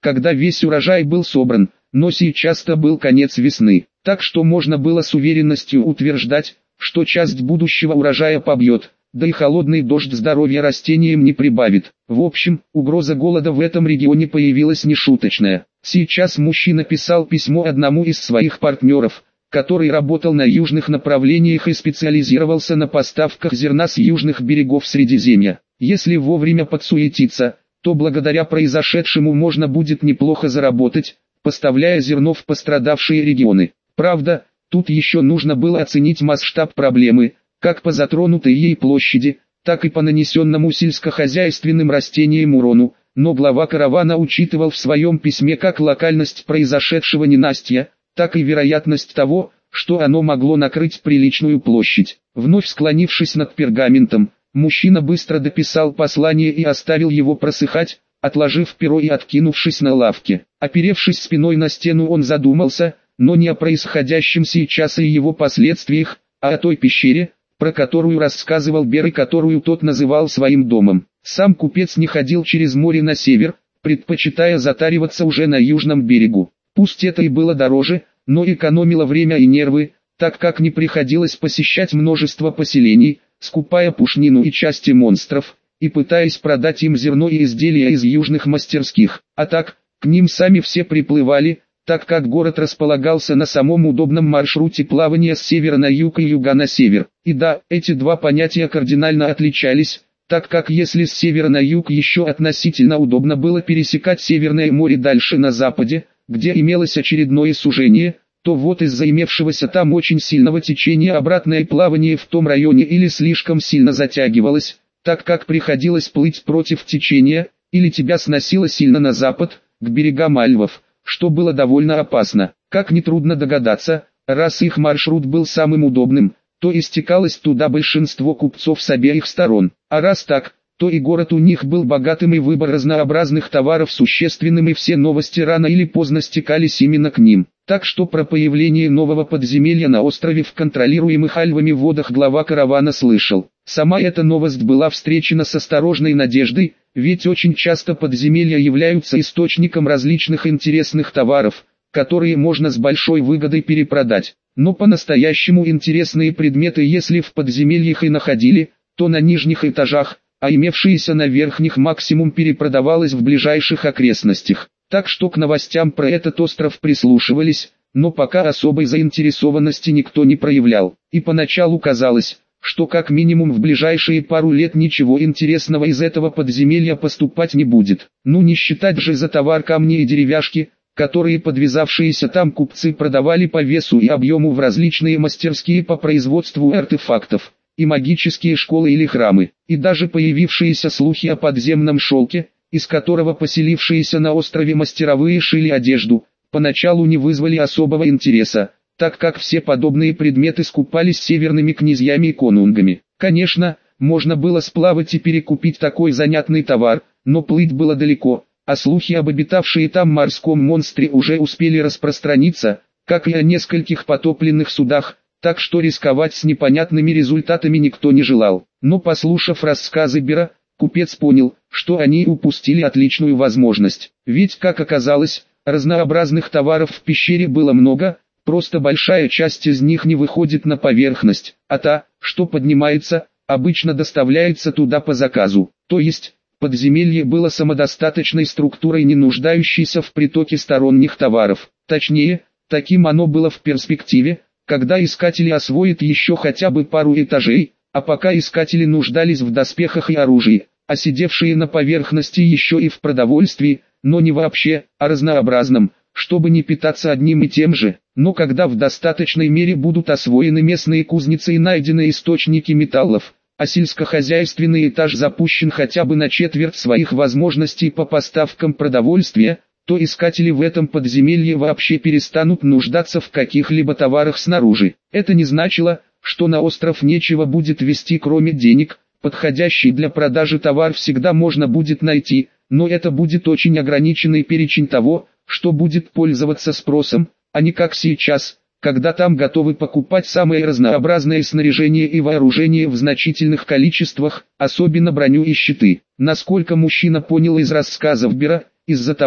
[SPEAKER 1] когда весь урожай был собран, но сейчас-то был конец весны, так что можно было с уверенностью утверждать, что часть будущего урожая побьет, да и холодный дождь здоровья растениям не прибавит. В общем, угроза голода в этом регионе появилась нешуточная. Сейчас мужчина писал письмо одному из своих партнеров, который работал на южных направлениях и специализировался на поставках зерна с южных берегов Средиземья. Если вовремя подсуетиться, то благодаря произошедшему можно будет неплохо заработать, поставляя зерно в пострадавшие регионы. Правда, тут еще нужно было оценить масштаб проблемы, как по затронутой ей площади, так и по нанесенному сельскохозяйственным растениям урону, но глава каравана учитывал в своем письме как локальность произошедшего ненастья, так и вероятность того, что оно могло накрыть приличную площадь. Вновь склонившись над пергаментом, мужчина быстро дописал послание и оставил его просыхать, отложив перо и откинувшись на лавке. Оперевшись спиной на стену, он задумался, но не о происходящем сейчас и его последствиях, а о той пещере, про которую рассказывал Бер и которую тот называл своим домом. Сам купец не ходил через море на север, предпочитая затариваться уже на южном берегу. Пусть это и было дороже, но экономило время и нервы, так как не приходилось посещать множество поселений, скупая пушнину и части монстров, и пытаясь продать им зерно и изделия из южных мастерских. А так, к ним сами все приплывали, так как город располагался на самом удобном маршруте плавания с севера на юг и юга на север. И да, эти два понятия кардинально отличались, так как если с севера на юг еще относительно удобно было пересекать Северное море дальше на западе, где имелось очередное сужение, то вот из-за имевшегося там очень сильного течения обратное плавание в том районе или слишком сильно затягивалось, так как приходилось плыть против течения, или тебя сносило сильно на запад, к берегам Альвов, что было довольно опасно. Как нетрудно догадаться, раз их маршрут был самым удобным, то и стекалось туда большинство купцов с обеих сторон. А раз так, то и город у них был богатым и выбор разнообразных товаров существенным, и все новости рано или поздно стекались именно к ним. Так что про появление нового подземелья на острове в контролируемых Альвами водах глава каравана слышал. Сама эта новость была встречена с осторожной надеждой, ведь очень часто подземелья являются источником различных интересных товаров, которые можно с большой выгодой перепродать. Но по-настоящему интересные предметы, если в подземельях и находили, то на нижних этажах, а имевшиеся на верхних максимум перепродавалось в ближайших окрестностях. Так что к новостям про этот остров прислушивались, но пока особой заинтересованности никто не проявлял. И поначалу казалось, что как минимум в ближайшие пару лет ничего интересного из этого подземелья поступать не будет. Ну не считать же за товар камни и деревяшки, которые подвязавшиеся там купцы продавали по весу и объему в различные мастерские по производству артефактов, и магические школы или храмы, и даже появившиеся слухи о подземном шелке, из которого поселившиеся на острове мастеровые шили одежду, поначалу не вызвали особого интереса, так как все подобные предметы скупались северными князьями и конунгами. Конечно, можно было сплавать и перекупить такой занятный товар, но плыть было далеко, а слухи об обитавшей там морском монстре уже успели распространиться, как и о нескольких потопленных судах, так что рисковать с непонятными результатами никто не желал. Но послушав рассказы Бера, купец понял, что они упустили отличную возможность. Ведь, как оказалось, разнообразных товаров в пещере было много, просто большая часть из них не выходит на поверхность, а та, что поднимается, обычно доставляется туда по заказу. То есть, подземелье было самодостаточной структурой, не нуждающейся в притоке сторонних товаров. Точнее, таким оно было в перспективе, когда искатели освоят еще хотя бы пару этажей, а пока искатели нуждались в доспехах и оружии, а сидевшие на поверхности еще и в продовольствии, но не вообще, а разнообразном, чтобы не питаться одним и тем же. Но когда в достаточной мере будут освоены местные кузницы и найдены источники металлов, а сельскохозяйственный этаж запущен хотя бы на четверть своих возможностей по поставкам продовольствия, то искатели в этом подземелье вообще перестанут нуждаться в каких-либо товарах снаружи. Это не значило, что на остров нечего будет везти кроме денег, подходящий для продажи товар всегда можно будет найти, но это будет очень ограниченный перечень того, что будет пользоваться спросом, а не как сейчас, когда там готовы покупать самое разнообразное снаряжение и вооружение в значительных количествах, особенно броню и щиты. Насколько мужчина понял из рассказов Бера, из-за того,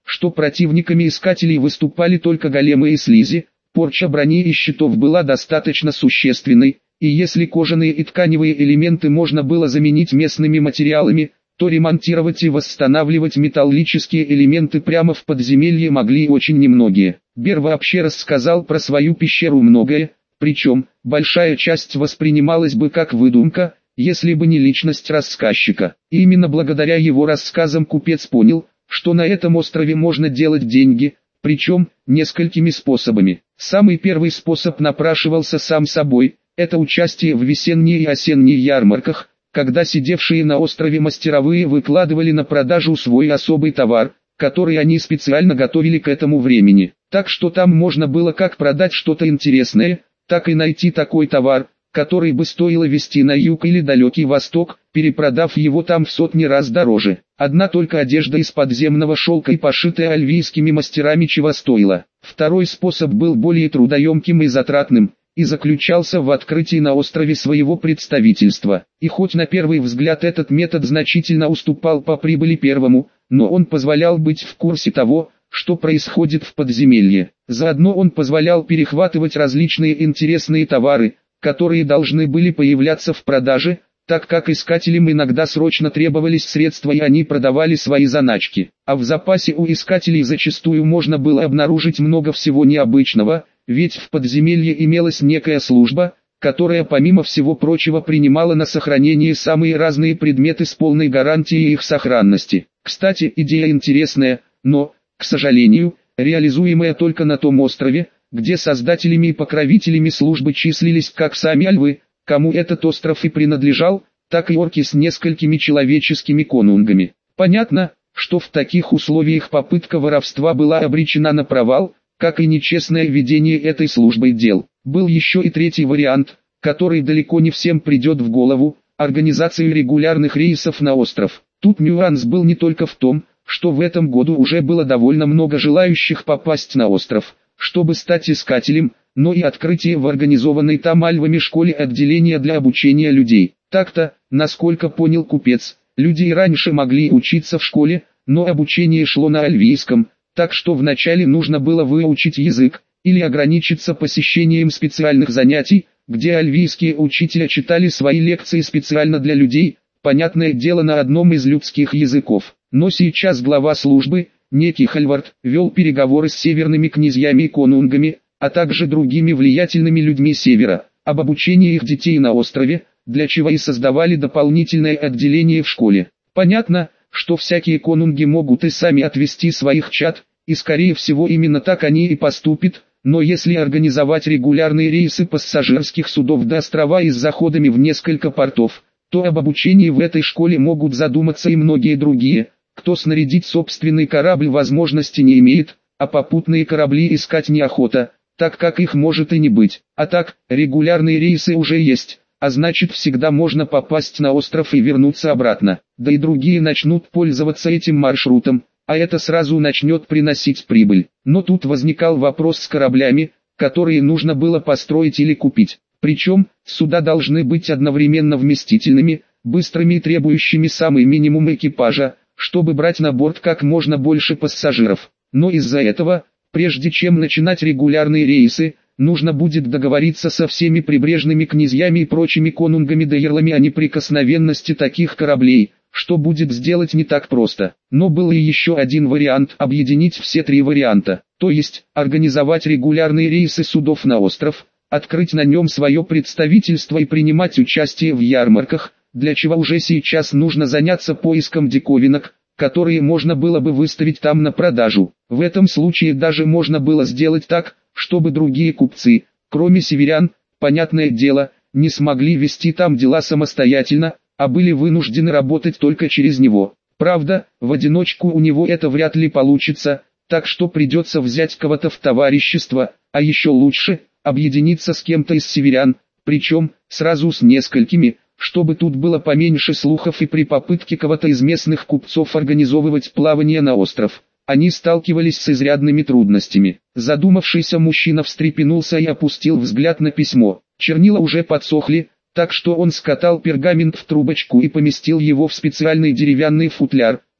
[SPEAKER 1] что противниками искателей выступали только големы и слизи, порча брони и щитов была достаточно существенной, и если кожаные и тканевые элементы можно было заменить местными материалами, то ремонтировать и восстанавливать металлические элементы прямо в подземелье могли очень немногие. Бер вообще рассказал про свою пещеру многое, причем, большая часть воспринималась бы как выдумка, если бы не личность рассказчика. И именно благодаря его рассказам купец понял, что на этом острове можно делать деньги, причем, несколькими способами. Самый первый способ напрашивался сам собой, это участие в весенней и осенней ярмарках, когда сидевшие на острове мастеровые выкладывали на продажу свой особый товар, который они специально готовили к этому времени. Так что там можно было как продать что-то интересное, так и найти такой товар, который бы стоило везти на юг или далекий восток, перепродав его там в сотни раз дороже. Одна только одежда из подземного шелка и пошитая альвийскими мастерами чего стоила. Второй способ был более трудоемким и затратным, и заключался в открытии на острове своего представительства. И хоть на первый взгляд этот метод значительно уступал по прибыли первому, но он позволял быть в курсе того, что происходит в подземелье. Заодно он позволял перехватывать различные интересные товары, которые должны были появляться в продаже, так как искателям иногда срочно требовались средства и они продавали свои заначки. А в запасе у искателей зачастую можно было обнаружить много всего необычного, ведь в подземелье имелась некая служба, которая помимо всего прочего принимала на сохранение самые разные предметы с полной гарантией их сохранности. Кстати, идея интересная, но, к сожалению, реализуемая только на том острове, где создателями и покровителями службы числились как сами альвы, кому этот остров и принадлежал, так и орки с несколькими человеческими конунгами. Понятно, что в таких условиях попытка воровства была обречена на провал, как и нечестное ведение этой службой дел. Был еще и третий вариант, который далеко не всем придет в голову – организацию регулярных рейсов на остров. Тут нюанс был не только в том, что в этом году уже было довольно много желающих попасть на остров, чтобы стать искателем, но и открытие в организованной там альвами школе отделения для обучения людей. Так-то, насколько понял купец, люди и раньше могли учиться в школе, но обучение шло на альвийском, так что вначале нужно было выучить язык, или ограничиться посещением специальных занятий, где альвийские учителя читали свои лекции специально для людей, понятное дело на одном из людских языков. Но сейчас глава службы, некий Хальвард, вел переговоры с северными князьями и конунгами, а также другими влиятельными людьми севера, об обучении их детей на острове, для чего и создавали дополнительное отделение в школе. Понятно, что всякие конунги могут и сами отвести своих чад, и скорее всего именно так они и поступят, но если организовать регулярные рейсы пассажирских судов до острова и с заходами в несколько портов, то об обучении в этой школе могут задуматься и многие другие, кто снарядить собственный корабль возможности не имеет, а попутные корабли искать неохота, так как их может и не быть. А так, регулярные рейсы уже есть, а значит всегда можно попасть на остров и вернуться обратно. Да и другие начнут пользоваться этим маршрутом, а это сразу начнет приносить прибыль. Но тут возникал вопрос с кораблями, которые нужно было построить или купить. Причем, суда должны быть одновременно вместительными, быстрыми и требующими самый минимум экипажа, чтобы брать на борт как можно больше пассажиров. Но из-за этого, прежде чем начинать регулярные рейсы, нужно будет договориться со всеми прибрежными князьями и прочими конунгами-дейрлами о неприкосновенности таких кораблей, что будет сделать не так просто. Но был и еще один вариант – объединить все три варианта, то есть, организовать регулярные рейсы судов на остров, открыть на нем свое представительство и принимать участие в ярмарках, для чего уже сейчас нужно заняться поиском диковинок, которые можно было бы выставить там на продажу. В этом случае даже можно было сделать так, чтобы другие купцы, кроме северян, понятное дело, не смогли вести там дела самостоятельно, а были вынуждены работать только через него. Правда, в одиночку у него это вряд ли получится, так что придется взять кого-то в товарищество, а еще лучше, объединиться с кем-то из северян, причем, сразу с несколькими, чтобы тут было поменьше слухов и при попытке кого-то из местных купцов организовывать плавание на остров. Они сталкивались с изрядными трудностями. Задумавшийся мужчина встрепенулся и опустил взгляд на письмо. Чернила уже подсохли, так что он скатал пергамент в трубочку и поместил его в специальный деревянный футляр,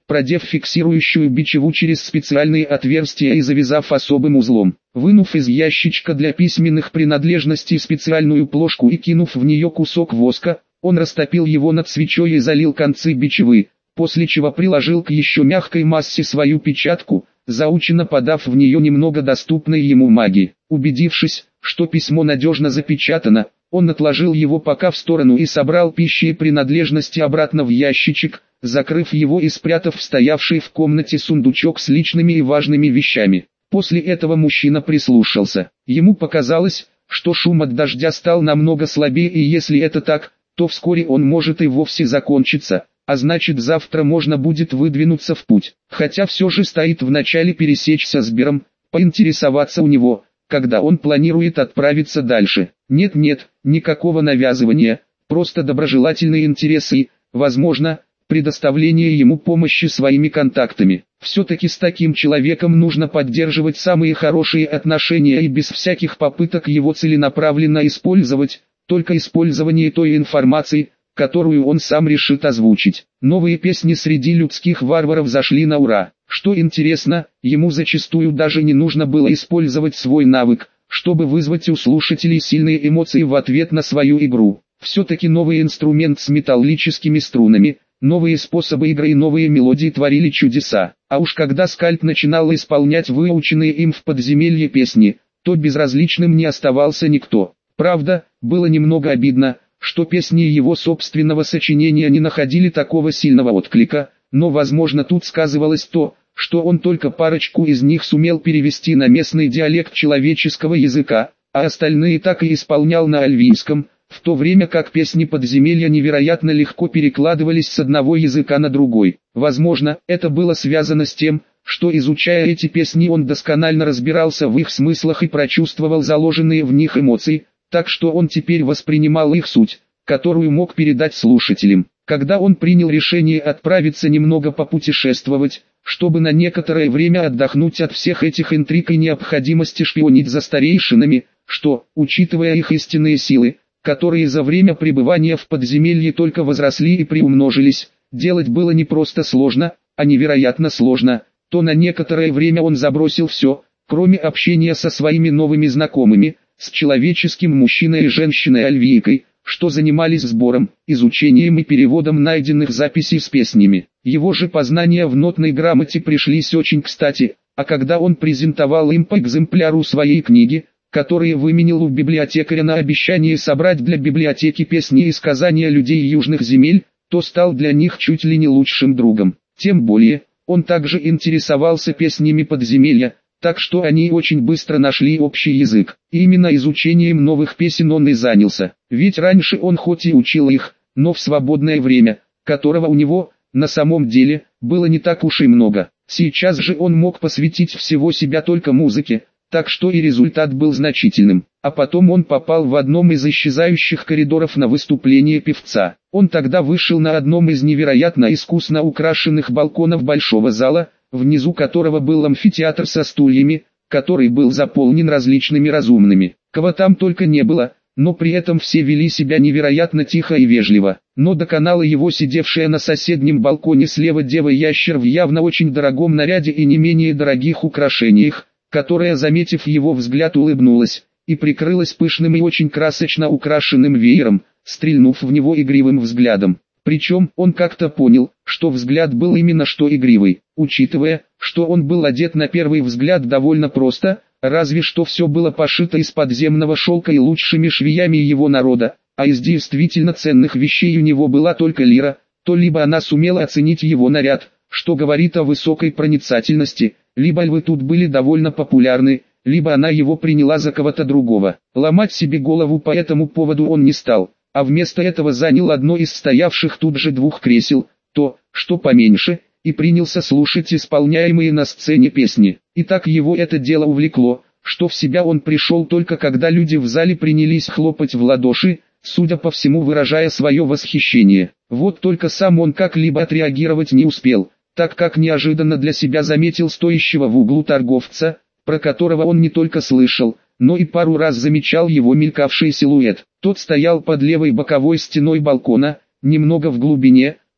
[SPEAKER 1] продев фиксирующую бичеву через специальные отверстия и завязав особым узлом. Вынув из ящичка для письменных принадлежностей специальную плошку и кинув в нее кусок воска, он растопил его над свечой и залил концы бичевы, после чего приложил к еще мягкой массе свою печатку, заученно подав в нее немного доступной ему магии. Убедившись, что письмо надежно запечатано, он отложил его пока в сторону и собрал пищи и принадлежности обратно в ящичек, закрыв его и спрятав в стоявший в комнате сундучок с личными и важными вещами. После этого мужчина прислушался. Ему показалось, что шум от дождя стал намного слабее, и если это так, то вскоре он может и вовсе закончиться, а значит завтра можно будет выдвинуться в путь. Хотя все же стоит вначале пересечься с Бером, поинтересоваться у него, когда он планирует отправиться дальше. Нет-нет, никакого навязывания, просто доброжелательные интересы и, возможно, предоставление ему помощи своими контактами. Все-таки с таким человеком нужно поддерживать самые хорошие отношения и без всяких попыток его целенаправленно использовать, только использование той информации, которую он сам решит озвучить. Новые песни среди людских варваров зашли на ура. Что интересно, ему зачастую даже не нужно было использовать свой навык, чтобы вызвать у слушателей сильные эмоции в ответ на свою игру. Все-таки новый инструмент с металлическими струнами, новые способы игры и новые мелодии творили чудеса. А уж когда скальп начинал исполнять выученные им в подземелье песни, то безразличным не оставался никто. Правда, было немного обидно, что песни его собственного сочинения не находили такого сильного отклика, но возможно тут сказывалось то, что он только парочку из них сумел перевести на местный диалект человеческого языка, а остальные так и исполнял на альвийском, в то время как песни подземелья невероятно легко перекладывались с одного языка на другой. Возможно, это было связано с тем, что изучая эти песни он досконально разбирался в их смыслах и прочувствовал заложенные в них эмоции, так что он теперь воспринимал их суть, которую мог передать слушателям. Когда он принял решение отправиться немного попутешествовать, чтобы на некоторое время отдохнуть от всех этих интриг и необходимости шпионить за старейшинами, что, учитывая их истинные силы, которые за время пребывания в подземелье только возросли и приумножились, делать было не просто сложно, а невероятно сложно, то на некоторое время он забросил все, кроме общения со своими новыми знакомыми, с человеческим мужчиной и женщиной-альвийкой, что занимались сбором, изучением и переводом найденных записей с песнями. Его же познания в нотной грамоте пришлись очень кстати, а когда он презентовал им по экземпляру своей книги, которые выменил у библиотекаря на обещание собрать для библиотеки песни и сказания людей южных земель, то стал для них чуть ли не лучшим другом. Тем более, он также интересовался песнями подземелья, так что они очень быстро нашли общий язык. И именно изучением новых песен он и занялся. Ведь раньше он хоть и учил их, но в свободное время, которого у него, на самом деле, было не так уж и много. Сейчас же он мог посвятить всего себя только музыке, так что и результат был значительным. А потом он попал в одном из исчезающих коридоров на выступление певца. Он тогда вышел на одном из невероятно искусно украшенных балконов большого зала, внизу которого был амфитеатр со стульями, который был заполнен различными разумными. Кого там только не было, но при этом все вели себя невероятно тихо и вежливо. Но доконала его сидевшая на соседнем балконе слева дева-ящер в явно очень дорогом наряде и не менее дорогих украшениях, которая, заметив его взгляд, улыбнулась и прикрылась пышным и очень красочно украшенным веером, стрельнув в него игривым взглядом. Причем он как-то понял, что взгляд был именно что игривый, учитывая, что он был одет на первый взгляд довольно просто, разве что все было пошито из подземного шелка и лучшими швеями его народа, а из действительно ценных вещей у него была только лира, то либо она сумела оценить его наряд, что говорит о высокой проницательности, либо львы тут были довольно популярны, либо она его приняла за кого-то другого. Ломать себе голову по этому поводу он не стал, а вместо этого занял одно из стоявших тут же двух кресел, то, что поменьше, и принялся слушать исполняемые на сцене песни. И так его это дело увлекло, что в себя он пришел только когда люди в зале принялись хлопать в ладоши, судя по всему выражая свое восхищение. Вот только сам он как-либо отреагировать не успел, так как неожиданно для себя заметил стоящего в углу торговца, про которого он не только слышал, но и пару раз замечал его мелькавший силуэт. Тот стоял под левой боковой стеной балкона, немного в глубине,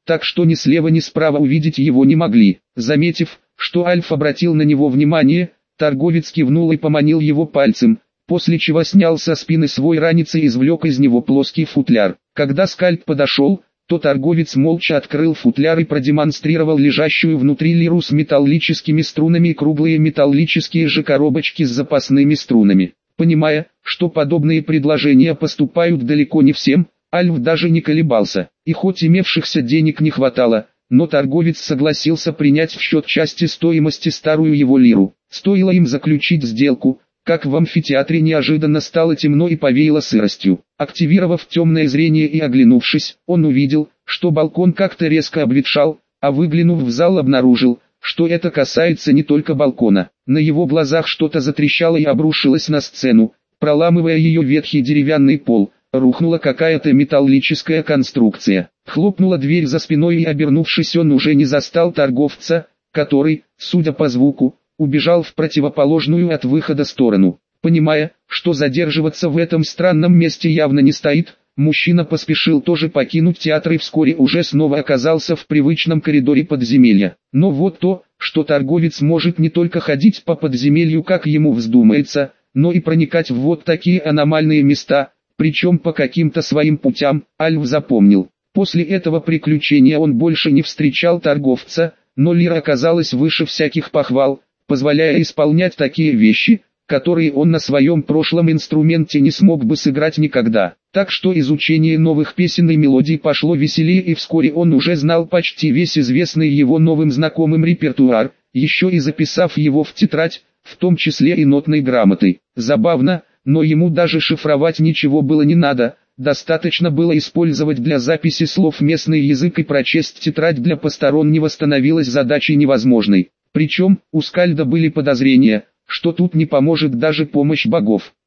[SPEAKER 1] так что ни слева ни справа увидеть его не могли. Заметив, что Альф обратил на него внимание, торговец кивнул и поманил его пальцем, после чего снял со спины свой ранец и извлек из него плоский футляр. Когда скальп подошел, то торговец молча открыл футляр и продемонстрировал лежащую внутри лиру с металлическими струнами и круглые металлические же коробочки с запасными струнами. Понимая, что подобные предложения поступают далеко не всем, Альф даже не колебался, и хоть имевшихся денег не хватало, но торговец согласился принять в счет части стоимости старую его лиру. Стоило им заключить сделку, как в амфитеатре неожиданно стало темно и повеяло сыростью. Активировав темное зрение и оглянувшись, он увидел, что балкон как-то резко обветшал, а выглянув в зал обнаружил, что это касается не только балкона. На его глазах что-то затрещало и обрушилось на сцену, проламывая ее ветхий деревянный пол. Рухнула какая-то металлическая конструкция. Хлопнула дверь за спиной и, обернувшись, он уже не застал торговца, который, судя по звуку, убежал в противоположную от выхода сторону. Понимая, что задерживаться в этом странном месте явно не стоит, мужчина поспешил тоже покинуть театр и вскоре уже снова оказался в привычном коридоре подземелья. Но вот то, что торговец может не только ходить по подземелью, как ему вздумается, но и проникать в вот такие аномальные места, причем по каким-то своим путям, Альф запомнил. После этого приключения он больше не встречал торговца, но лира оказалась выше всяких похвал, позволяя исполнять такие вещи, которые он на своем прошлом инструменте не смог бы сыграть никогда. Так что изучение новых песен и мелодий пошло веселее, и вскоре он уже знал почти весь известный его новым знакомым репертуар, еще и записав его в тетрадь, в том числе и нотной грамотой. Забавно, но ему даже шифровать ничего было не надо, достаточно было использовать для записи слов местный язык, и прочесть тетрадь для постороннего становилась задачей невозможной. Причем, у Скальда были подозрения, что тут не поможет даже помощь богов.